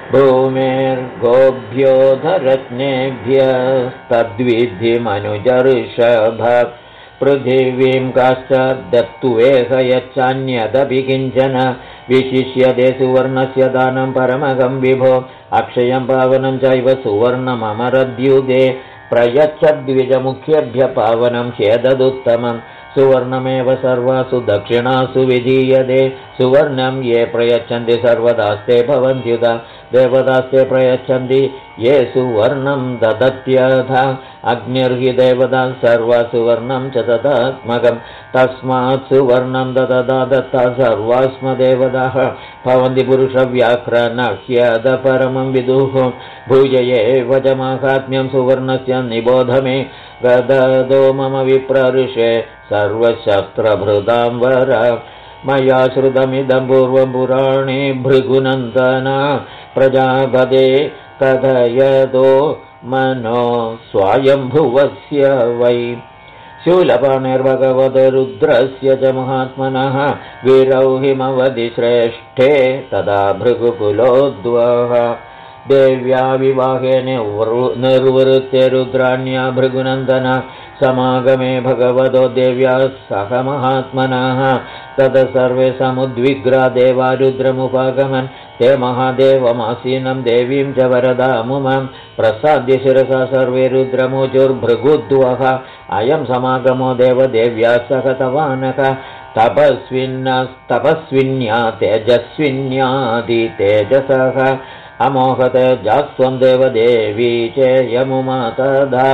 भूमेर्गोभ्योधरत्नेभ्यस्तद्विद्धि मनुजर्षभ पृथिवीं काश्च दत्तुवेह यच्चान्यदपि किञ्चन विशिष्यते सुवर्णस्य दानं परमगं विभो अक्षयं पावनं चैव सुवर्णममरद्युते प्रयच्छद्विजमुख्येभ्यः पावनं ह्येतदुत्तमं सुवर्णमेव सर्वासु दक्षिणासु विधीयते सुवर्णं ये प्रयच्छन्ति सर्वदास्ते भवन्त्युत देवदास्ते प्रयच्छन्ति ये सुवर्णं ददत्यथ अग्निर्हि देवता सर्वा सुवर्णं च तदात्मकं तस्मात् सुवर्णं ददता दत्ता सर्वास्म देवताः भवन्ति पुरुषव्याघ्रनह्यदपरमं विदुः भूय एव च माहात्म्यं सुवर्णस्य निबोध मे गददो मम विप्रऋषे सर्वशस्त्रभृतां वर मया श्रुतमिदं पूर्वं पुराणे भृगुनन्दन प्रजापदे कथयतो मनो स्वायम्भुवस्य वै शूलपाणिर्भगवद्रुद्रस्य च महात्मनः वीरौ हिमवति श्रेष्ठे तदा भृगुकुलोद्वः देव्या विवाहे निर्वृत्ते रुद्राण्या भृगुनन्दन समागमे भगवतो देव्या सह महात्मनः तद सर्वे समुद्विग्रा देवा रुद्रमुपागमन् ते महादेवमासीनं देवीं च वरदामुमां प्रसाद्य शिरसा सर्वे रुद्रमुजुर्भृगुद्वः अयं समागमो देवदेव्या सह तवानः तपस्विन्या तेजस्विन्यादितेजसः अमोहतेजस्त्वं देवदेवी चेयमुमा तदा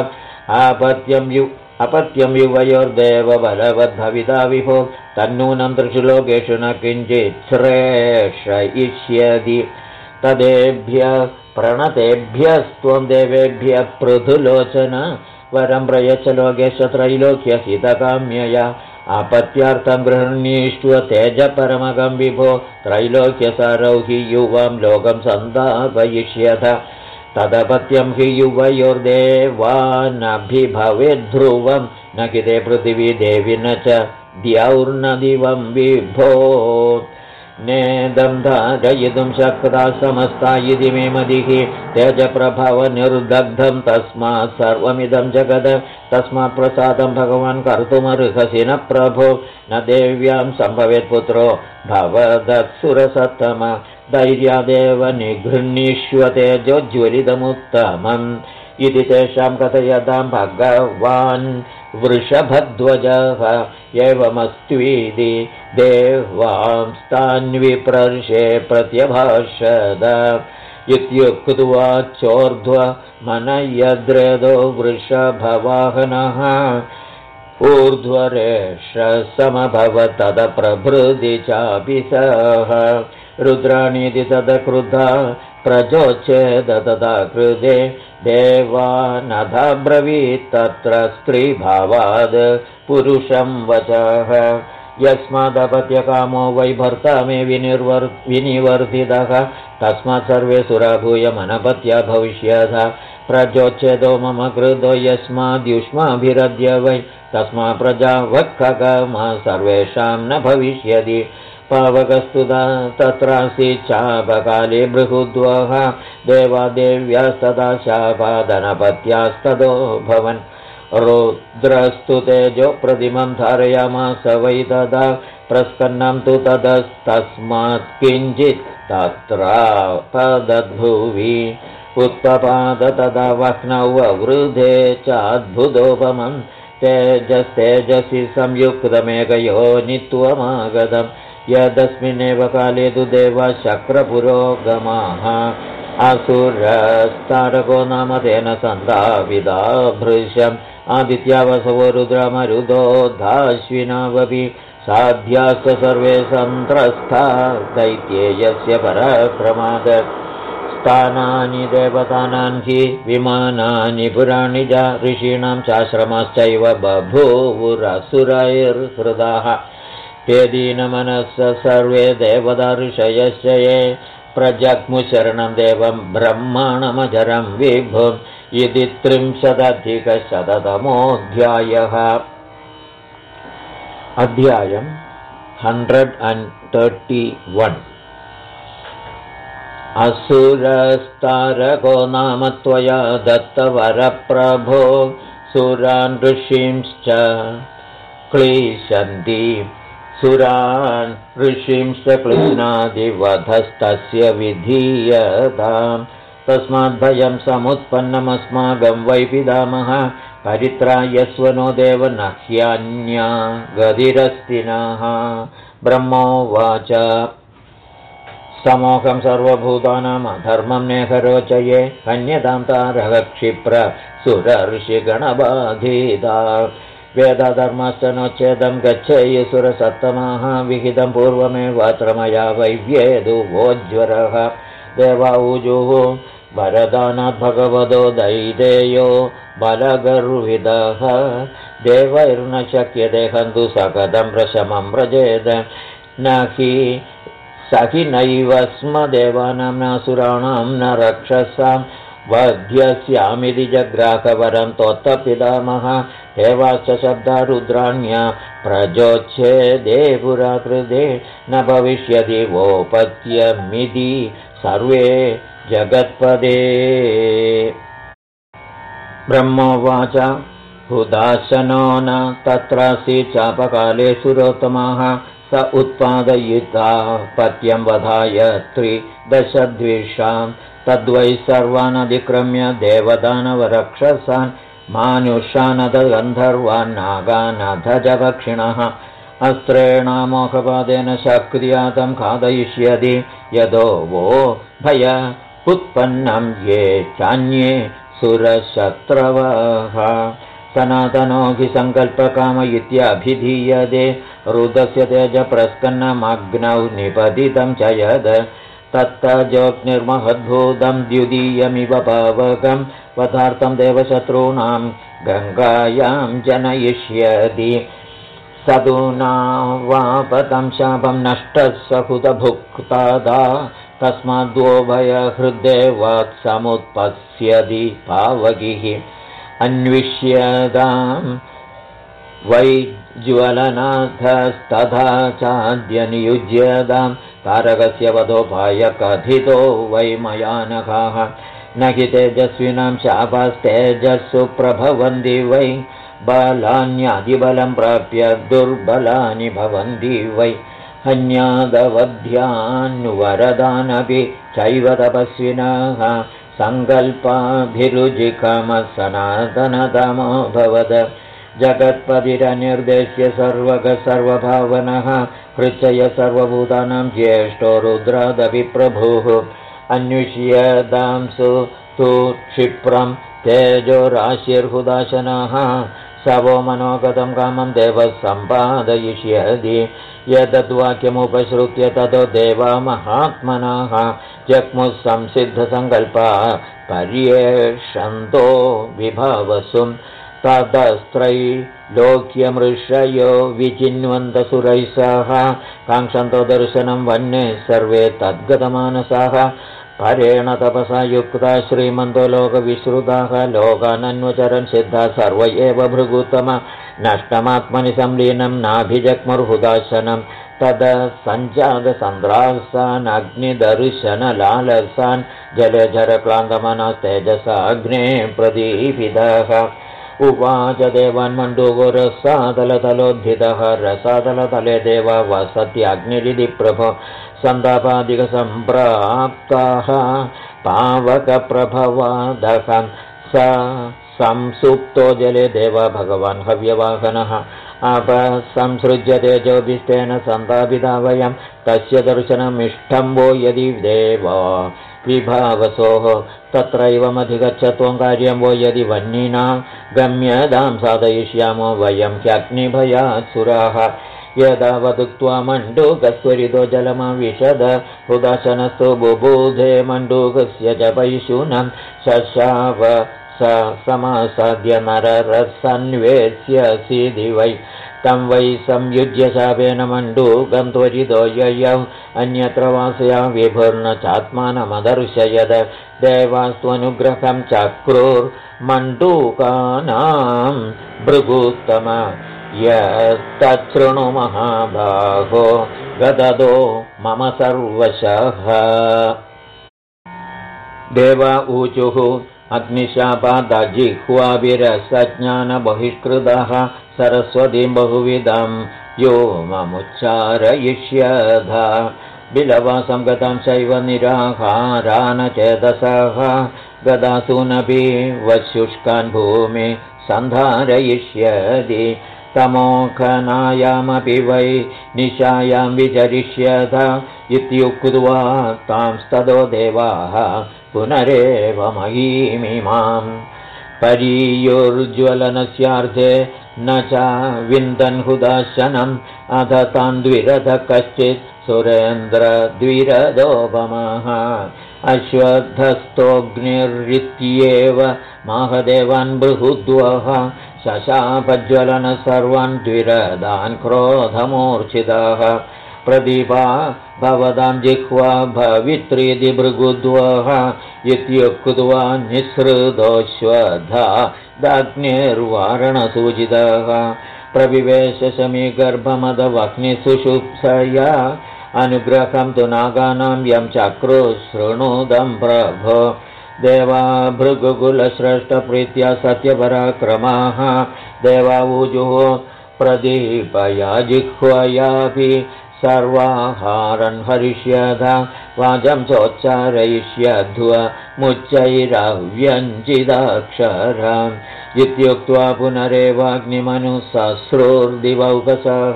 अपत्यं युवयोर्देवबलवद्भविता विभो तन्नूनं त्रिषु लोकेषु न किञ्चित् श्रेष्ठयिष्यति तदेभ्यः प्रणतेभ्यस्त्वं देवेभ्यः पृथुलोचन वरं प्रयच्छ लोकेश त्रैलोक्यहितकाम्यया आपत्यार्थं गृह्णीष्व तेजपरमगं विभो त्रैलोक्यसारौ हि युवां लोकं सन्तापयिष्यथ तदपत्यं हि युवयोर्देवानभिभवेद्ध्रुवं न किते पृथिवी देवी न च द्यौर्न दिवं विभो नेदं धारयितुं शक्ता समस्ता इति मे मतिः तेजप्रभवनिर्दग्धं तस्मात् सर्वमिदं जगद तस्मात् प्रसादं भगवान् कर्तुमर्हसि न प्रभो न देव्यां सम्भवेत् पुत्रो भवदत्सुरसत्तम धैर्यादेव निगृह्णीष्व तेजोज्ज्वलितमुत्तमम् इति तेषां कथयतां भगवान् वृषभध्वजः एवमस्त्वीति देवांस्तान्विप्रर्षे प्रत्यभाषद इत्युक्त्वा चोर्ध्वमनयद्रेदो वृषभवाहनः ऊर्ध्वरेष समभवत् तदप्रभृति चापि सः रुद्राणीति तदक्रुधा प्रचोच्चेद तदा कृते देवानधब्रवीत् तत्र स्त्रीभावाद् पुरुषं वचः यस्मादपत्यकामो वै भर्ता मे विनिवर्तितः तस्मात् सर्वे सुराभूयमनपत्या भविष्यथ प्रचोच्चेदो मम कृतो यस्माद्युष्माभिरद्य वै तस्मात् प्रजा वक्खगमा सर्वेषां न भविष्यति पावकस्तु तत्रासि चापकाले बृहुद्वः देवादेव्यास्तदा शापादनपत्यास्तदो भवन् रुद्रस्तु तेजो प्रतिमं धारयामास वै तदा प्रस्कन्नं तु तदस्तस्मात् किञ्चित् तत्रापदद्भुवि उत्पपाद तदा वह्नौ ववृधे चाद्भुतोपमं तेजस्तेजसि संयुक्तमेकयोनित्वमागतम् यदस्मिन्नेव काले तु देवा शक्रपुरोगमाः असुरस्तारको नाम तेन सन्धाविदा भृशम् आदित्यावसवो रुद्रमरुदोधाश्विनावपि साध्याश्च सर्वे सन्त्रस्था दैत्येयस्य पराक्रमाद स्थानानि देवतानां हि विमानानि पुराणि च ऋषीणां चाश्रमाश्चैव बभूवुरसुरैर्हृदाः ते दीनमनस्स सर्वे देवता ऋषयश्च ये प्रजग्मुशरणं देवं ब्रह्माणमजरं विभुम् इति 30-शततमोऽध्यायः अध्यायं 131 असुरस्तारको नाम त्वया दत्तवरप्रभो सुरान् ऋषींश्च क्लेशन्ति सुरान् ऋषींश्च क्लिश्नादिवधस्तस्य विधीयताम् तस्माद्भयं समुत्पन्नमस्माकं वै पितामह परित्रायस्व नो देव न ह्यान्या गतिरस्ति नः ब्रह्मोवाच समोहं सर्वभूतानाम् अधर्मं नेहरोचये हन्यतां तारः क्षिप्र सुरर्षिगणबाधिता वेदधर्मश्च नोच्छेदं गच्छेयु सुरसत्तमाः विहितं पूर्वमेवात्र मया वैव्येदुवोज्वरः देवाऊजुः वरदानात् भगवतो दैतेयो बलगर्विदः देवैर्न शक्यते हन्तु सकदं प्रशमं व्रजेद न हि सखि नैव स्म देवानां नासुराणां न रक्षसां वध्यस्यामिति जग्राहवरं तोत्तपितामह देवाश्च शब्दा रुद्राण्या प्रजोच्छेदे पुराकृते न भविष्यति वोपत्यमिति सर्वे जगत्पदे। ब्रह्मोवाच हुदाशनो न तत्रासि चापकाले सुरोत्तमः स उत्पादयिता पत्यं वधाय 310 तद्वै सर्वान् अधिक्रम्य देवदानवरक्षसान् मानुषानथ गन्धर्वान् नागानथ जपक्षिणः अस्त्रेणामोघपादेन शक्त्या तं खादयिष्यति यदो वो भय उत्पन्नं ये चान्ये सुरशत्रवः सनातनोऽभिसङ्कल्पकाम इत्यभिधीयते रुदस्य तेजप्रस्कन्नमग्नौ निपतितं च यद् तत्तजोऽग्निर्महद्भूतं द्युदीयमिव पावकं वधार्थं देवशत्रूणां गङ्गायां जनयिष्यति सदूनावापतं शापं नष्टः सहुतभुक्तादा तस्माद्वोभयहृद्देवात् समुत्पत्स्यति पावकिः अन्विष्यतां वै ज्वलनाथस्तथा चाद्यनियुज्यतां तारकस्य वधोपायकथितो वै मयानघाः न हि तेजस्विनां शापास्तेजस्सु प्रभवन्ति वै बलान्यादिबलं प्राप्य दुर्बलानि भवन्ति वै हन्यादवध्यान्वरदानपि चैव तपस्विनः सङ्कल्पाभिरुचिकमसनातनतमोऽभवत् जगत्पतिरनिर्देश्य सर्वगः सर्वभावनः हृचय सर्वभूतानां ज्येष्ठो रुद्रादपि प्रभुः अन्विष्यतांसु तु क्षिप्रं तेजोराशिर्हुदाशनः सवो मनोगतं कामं देवः सम्पादयिष्यति यदद्वाक्यमुपश्रुत्य ततो देवा महात्मनः जग्मुः संसिद्धसङ्कल्पा पर्येषन्तो विभावसुं तदस्त्रैलोक्यमृषयो विचिन्वन्तसुरैः सह काङ्क्षन्तो दर्शनं वन्ये सर्वे तद्गतमानसाः परेण तपसा युक्ता श्रीमन्तो लोकविश्रुताः लोकानन्वचरन् सिद्धा सर्व एव भृगुत्तम नष्टमात्मनि संलीनं नाभिजग्मुर्हुदाशनं तद सञ्जातसन्द्रासान् अग्निदर्शनलालसान् जलझरक्लान्तमनस्तेजसा अग्ने प्रदीपितः उवाच देवान् मण्डूको रसातलतलोद्धितः रसातलतले देवा वसत्यग्निरिति प्रभो सन्तापादिकसम्प्राप्ताः पावकप्रभवादकं स संसुप्तो जले देवा भगवान् हव्यवाहनः अपसंसृज्य तेजोभिस्तेन सन्तापिता वयं तस्य दर्शनमिष्टं वो यदि देवा विभावसोः तत्रैवमधिगच्छ त्वं कार्यं वो यदि वह्निना गम्यतां साधयिष्यामो वयं ह्यग्निभयात् सुराः यदा वदुक्त्वा मण्डूकस्वरितो जलमविशद हुदाशनस्तु बुबुधे मण्डूकस्य च पैशूनं शशाव स समासाद्य नररसन्वेत्स्यसि वै तं वै संयुज्य शापेन मण्डूकं त्वरितो ययौ अन्यत्र वासया विभुर्न चात्मानमदर्शयद देवास्त्वनुग्रहं चक्रुर्मण्डूकानां भृगुत्तम यत्तच्छृणु महाबाहो गददो मम सर्वशः देवा ऊचुः अग्निशापादजिह्वाभिरसज्ञानबहिष्कृतः सरस्वतीं बहुविधं यो ममुच्चारयिष्यथ बिलवासं गतां शैव निराहारानचेतसः गदासूनपि वशुष्कान् भूमि सन्धारयिष्यति तमोखनायामपि वै निशायां विचरिष्यथ इत्युक्त्वा तांस्ततो देवाः पुनरेव महीमिमां परीयुर्ज्वलनस्यार्थे न च विन्दन्हुदाशनम् अथ तान् द्विरथ कश्चित् सुरेन्द्रद्विरदोपमः अश्वत्थस्थोऽग्निरित्येव माहदेवान् बृहुद्वः शशापज्वलन सर्वान् द्विरदान् क्रोधमूर्छितः प्रदीपा भवतां जिह्वा भवित्रीति भृगुद्वः इत्युक्त्वा निःसृतोऽश्वत्थः दग्निर्वारणसूचितः प्रविवेश शमीगर्भमदवह्निसुषुप्सया अनुग्रहं तु नागानां यं चक्रुशृणुदं प्रभो देवा भृगुकुलश्रेष्ठप्रीत्या सत्यपराक्रमाः देवावूजुः प्रदीपया जिह्वयापि सर्वाहारन् हरिष्यथा वाचं चोच्चारयिष्यध्वमुच्चैरव्यञ्जिताक्षरम् इत्युक्त्वा पुनरेवाग्निमनुसस्रुर्दिवौकसः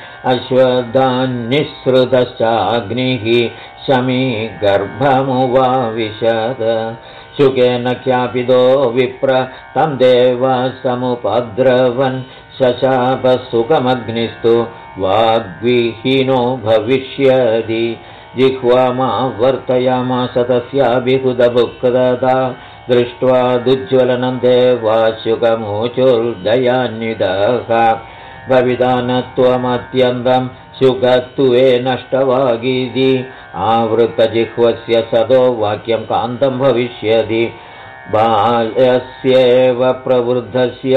अश्वत्थान्निःसृतश्चाग्निः शमी गर्भमुवाविशद शुकेन ख्यापितो विप्र तं देवः समुपद्रवन् शशापसुखमग्निस्तु वाग्विहीनो भविष्यति जिह्वामावर्तयामास तस्याभिहुदभुक्तता दृष्ट्वा दुज्ज्वलनं देवाशुकमुचुर्दयान्विदः भविदानत्वमत्यन्तं शुकत्वे नष्टवागीति आवृतजिह्वस्य सदो वाक्यं कान्तं भविष्यति बालस्येव प्रवृद्धस्य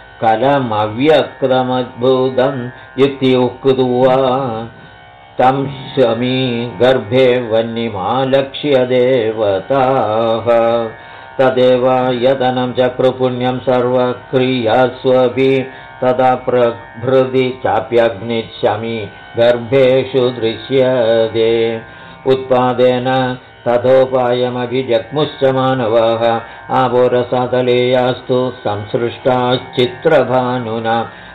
कलमव्यक्तमद्भुतम् इत्युक्त्वा तं शमी गर्भे वह्निमालक्ष्य देवताः तदेव यतनं चक्रुपुण्यं सर्वक्रियास्वपि तदा प्रभृति चाप्यग्निशमी गर्भेषु दृश्यते उत्पादेन तथोपायमभिजग्मुश्च मानवाः आपोरसातलेयास्तु संसृष्टाश्चित्रभानुना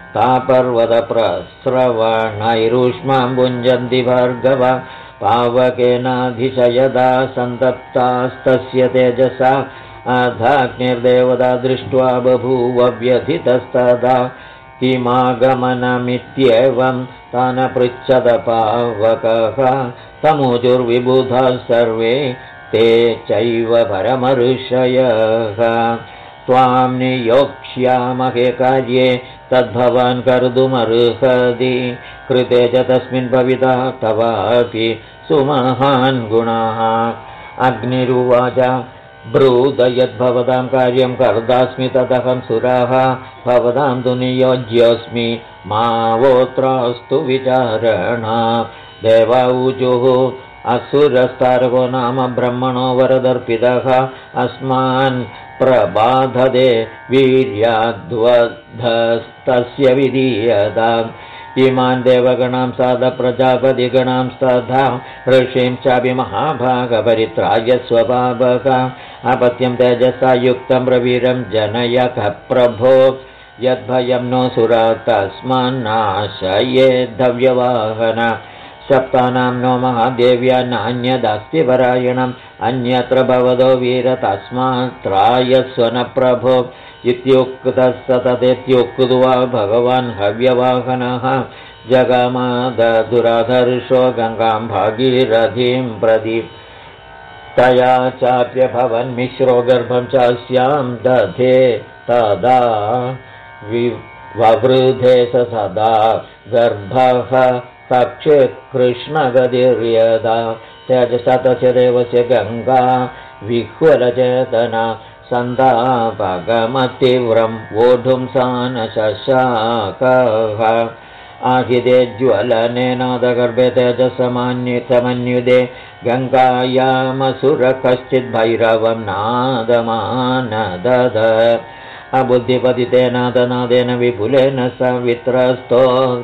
तापर्वतप्रस्रवणैरूष्मां भुञ्जन्ति भार्गव पावकेनाधिशयदा सन्तप्तास्तस्य तेजसा अधाग्निर्देवता दृष्ट्वा बभूव व्यथितस्तदा किमागमनमित्येवं तान् पृच्छद पावकः तमुजुर्विबुधाः सर्वे ते चैव परमऋषयः त्वां नियोक्ष्यामहे कार्ये तद्भवान् कर्तुमर्हति कृते च तस्मिन् भविता तवापि सुमहान् गुणाः अग्निरुवाच ब्रूद यद्भवतां कार्यं कर्तास्मि तदहं सुराः भवतां तु नियोज्योऽस्मि मावोत्रास्तु विचारणा देवाऊजुः असुरस्तारको नाम ब्रह्मणो वरदर्पितः अस्मान् प्रबाधते वीर्याद्वधस्तस्य विधीयताम् इमान् देवगणां साध प्रजापतिगणां स्तधा ऋषीं चापि महाभागपरित्राय स्वपावक अपत्यं तेजसा युक्तं प्रवीरं जनयः प्रभो यद्भयं नो सुरा तस्मान्नाशयेद्धव्यवाहन सप्तानां नो महादेव्या नान्यदस्ति परायणम् अन्यत्र भवतो वीर तस्मात्त्रायस्व न प्रभो इत्युक्तः स तदेत्युक्त्वा भगवान् हव्यवाहनः जगामादुराधर्षो गङ्गां भागीरथीं प्रति तया चाप्यभवन्मिश्रो गर्भं चास्यां दधे तदा ववृधे सदा गर्भः कक्षे कृष्णगतिर्यदा तेजसा तस्य देवस्य गङ्गा विह्वलचेतना सन्तापगमतीव्रं वोढुं सा न शशाकः आहिते ज्वलनेनादगर्भे तेजसमन्युते गङ्गायामसुर कश्चिद्भैरवं नादमानदद अबुद्धिपतितेनादनादेन विपुलेन सवित्रस्तो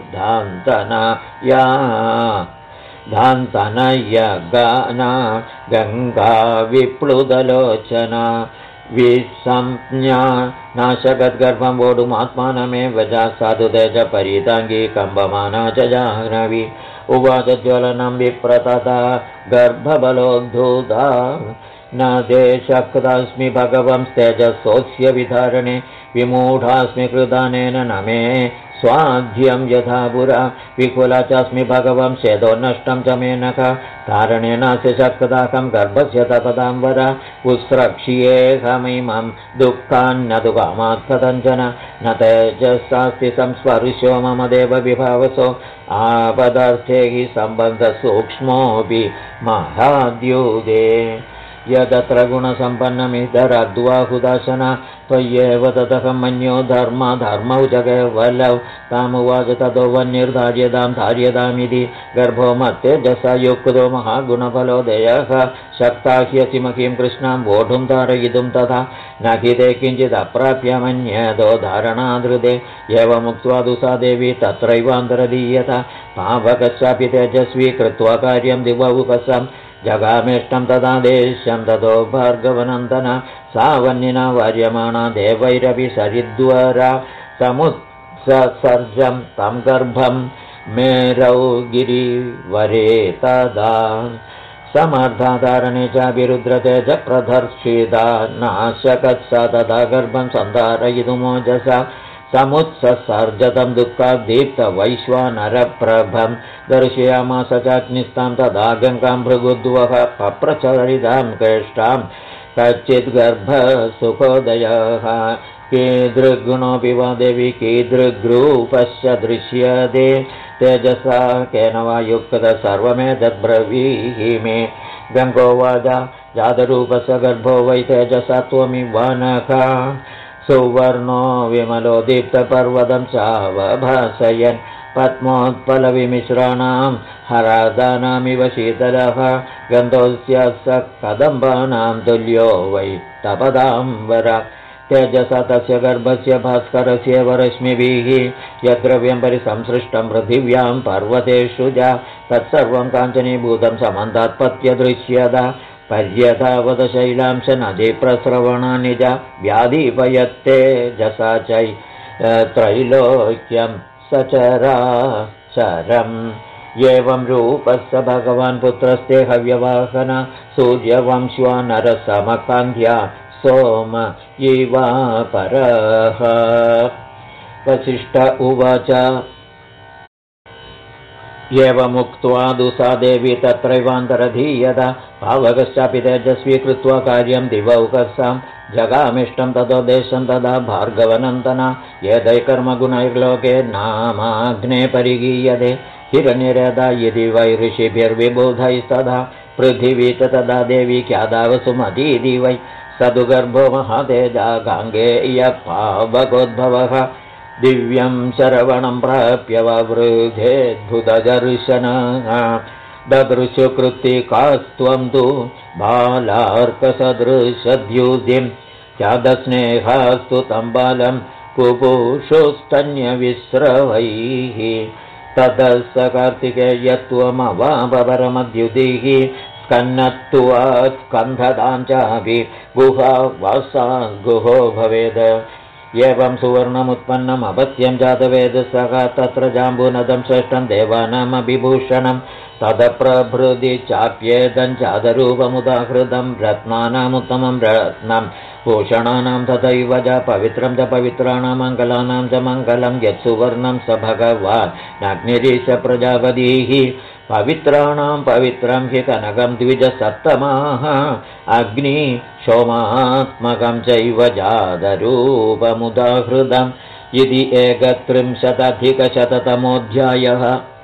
धान्तनयगाना गङ्गा विप्लुदलोचना विसंज्ञा नाशगद्गर्भं वोढुमात्मानमेव च साधुतेज परिताङ्गी कम्बमाना च जाह्नवी उवाच ज्वलनं विप्रतता गर्भबलोद्धूता न देशक्तास्मि भगवं तेजसोऽस्य विधारणे विमूढास्मि कृदानेन न मे स्वाध्यं यथा पुरा विकुला चास्मि भगवं शेदो नष्टं च मेनक कारणेनास्य शक्ताकं गर्भस्य तपदां वर उत्स्रक्ष्येऽहमिमं दुःखान्न तु कामात् कथञ्चन न तेजसास्ति संस्पर्शो मम देव विभावसो आपदार्थे हि सम्बन्धसूक्ष्मोऽपि महाद्युदे यदत्र गुणसम्पन्नमिदरद्वाहुदाशना त्वय्येव ततः मन्यो धर्मौ च केवलौ तामुवाच ततो वन्यर्धार्यतां धार्यतामिति गर्भो मत्तेजसा युक्तो महागुणफलोदयः शक्ता ह्यसिमकीं कृष्णां वोढुं तारयितुं तथा न हि ते किञ्चिदप्राप्य मन्यतो धारणाधृते एवमुक्त्वा तु सा देवी तत्रैवान्तरदीयत पावकश्चापि तेजस्वी कृत्वा कार्यं दिवौकसं जगामेष्टं तदा देशं ततो भार्गवनन्दन सावन्यना वार्यमाणा देवैरपि सरिद्वरा समुत्सर्जं तं गर्भं मेरौ गिरिवरे तदा समर्थाधारणे चाभिरुद्रते च प्रदर्शिता नाशकत्सा तदा गर्भं सन्धारयितुमोजसा समुत्सर्जतं दुःखादीप्तवैश्वानरप्रभं दर्शयामास चाग्निस्तां तदा गङ्गां भृगुद्वः पप्रचरितां केष्टां कच्चिद्गर्भसुखोदयः कीदृग्गुणोऽपि वा देवी कीदृग्रूपश्च दृश्यते तेजसा केन वा युक्तः सर्वमेतद्ब्रवीहि मे गङ्गोवाच जातरूपस्य गर्भो वै तेजसा त्वमिवानका सुवर्णो विमलो दीप्तपर्वतं चावभासयन् पद्मोत्पलविमिश्राणां हरादानामिव शीतलः गन्धोऽस्य स कदम्बानां तुल्यो वै तपदाम्बर तेजसा तस्य गर्भस्य भास्करस्यैव रश्मिभिः यद्द्रव्यं परिसंसृष्टं पृथिव्यां पर्वतेषु च तत्सर्वं काञ्चनीभूतं समन्तात्पत्य दृश्यता पर्यथावत शैलांश नदीप्रस्रवणानि च व्याधीपयत्ते जसा चै त्रैलोक्यं सचराचरम् एवं रूपस्य भगवान् पुत्रस्ते हव्यवाहन सूर्यवंश्वानरसमकान्ध्या सोम इवापरः वसिष्ठ उवाच एवमुक्त्वा दुसा देवी तत्रैवान्तरधीयत पावकश्चापि तेजस्वी कृत्वा कार्यं दिवौकसां जगामिष्टं ततो देशं तदा भार्गवनन्दना यदैकर्मगुणैर्लोके नामाग्ने परिगीयते हिरण्यरेदा यदि वै ऋषिभिर्विबुधैस्तदा पृथिवी च तदा देवी ख्यादावसुमतीति वै सदुगर्भो महातेजा गाङ्गेय पावकोद्भवः दिव्यं शरवणं प्राप्य ववृधेद्भुतदर्शनः ददृशुकृत्तिकास्त्वं तु बालार्कसदृशद्युतिं स्यादस्नेहास्तु तं बालं पुपुषुस्तन्यविस्रवैः ततः स कार्तिकेयत्वमवापरमद्युतिः स्कन्नत्वात् स्कन्धतां चापि गुहा वासा गुहो भवेद एवं सुवर्णमुत्पन्नम् अपत्यं जातवेदसः तत्र जाम्बूनदं श्रेष्ठं देवानामभिभूषणं तदप्रभृति चाप्येदं चादरूपमुदाहृतं रत्नानामुत्तमं रत्नं भूषणानां तथैव च पवित्रं च पवित्राणां मङ्गलानां च मङ्गलं यत्सुवर्णं स भगवान् नाग्निरीश प्रजापतिः पवित्राणां पवित्रं हि कनकं द्विजसप्तमाः अग्नि सोमात्मकं चैव जातरूपमुदाहृतम् इति 31शततमोऽध्यायः।